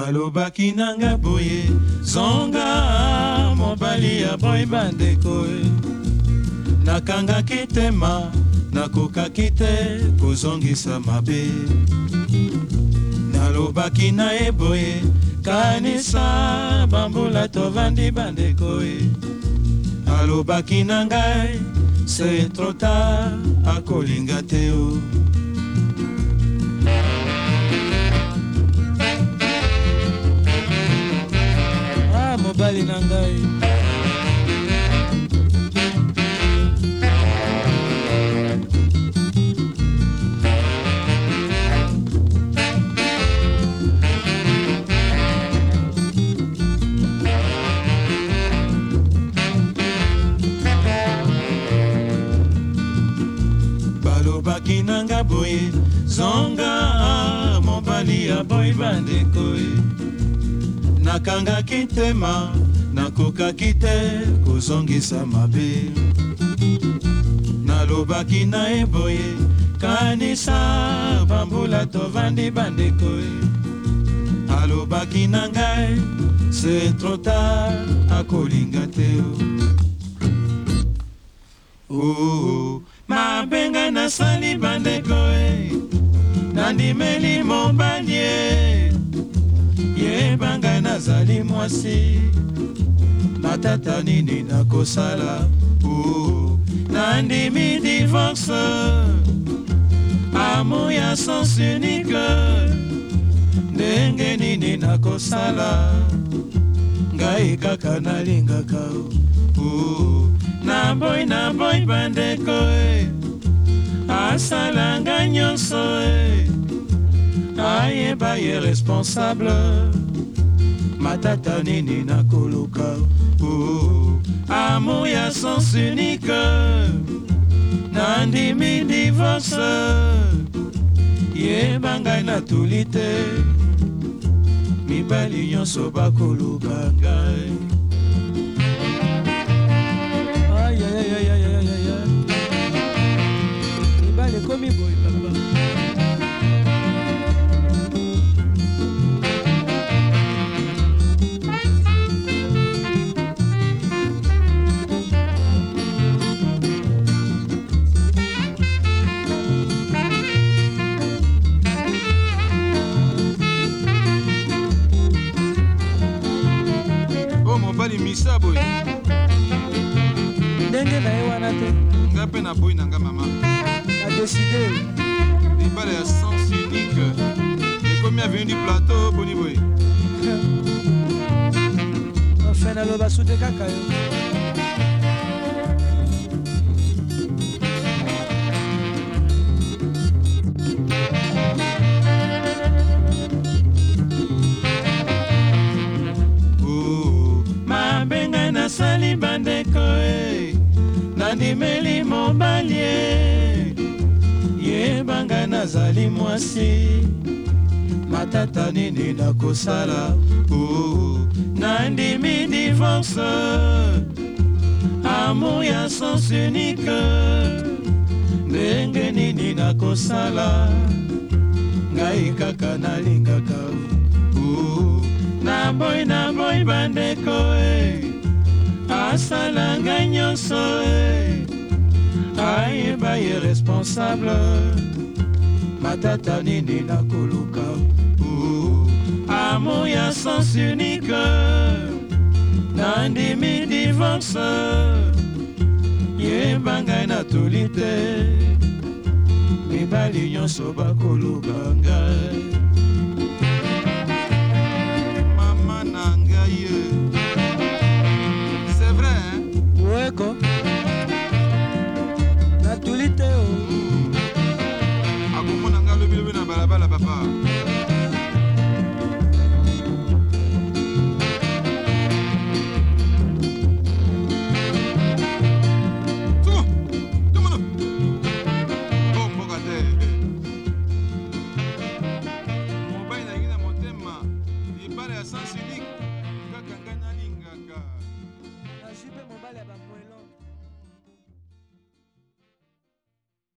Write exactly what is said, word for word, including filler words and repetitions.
balobaki nanga boye zonga mobali ya boy bandeko nakangaki tema nakokaki te kozongisa mabe nalobaki na ye boye kanisa bambula tovandi bandeko alobaki na ngai c'est trop tard akolinga te o ah mobali na ngai balobaki nanga boye zonga mobali ya boy bandeko nakangaki tema nakokaki te kozongisa mabe nalobaki na ye boye kanisa bambula tovandi bandeko alobaki na ngai c'est trop tard akolinga te o oh, mabenga nasali bandeko nandimeli mobali yebanga nazali mwasi matata nini nakosala oh, nandimi divorce amour ya sens unique ndenge nini nakosala ngai kaka nalingaka oh, na boy na boy bandeko asalanga nyonso ayeba ye responsable matata nini nakoluka oh, amour ya sens unique nandimi divorce yeba ngai natuli te mibali nyonso bakoluka ngai komi boy papa oh mobali misa boy ndenge na ye wana te nga mpe na boy nanga mama a décidé les balles à sens unique et combien venu du plateau boni boy enfin na loba soute kaka yo oh mabenga nasali bandeko nandimeli mobali yebanga nazali mwasi matata nini nakosala oh, nandimi divorce amour ya sens unique ndenge nini nakosala ngai kaka nalingaka oh, na boy na boy bandeko asalanga nyonso ayeba ye responsable matata nini nakoluka oh, amour ya sens unique nandimi divorce yeba ngai natuli te mibali nyonso bakoluka ngai mama na ngai c'est vrai hein? Ouais, quoi.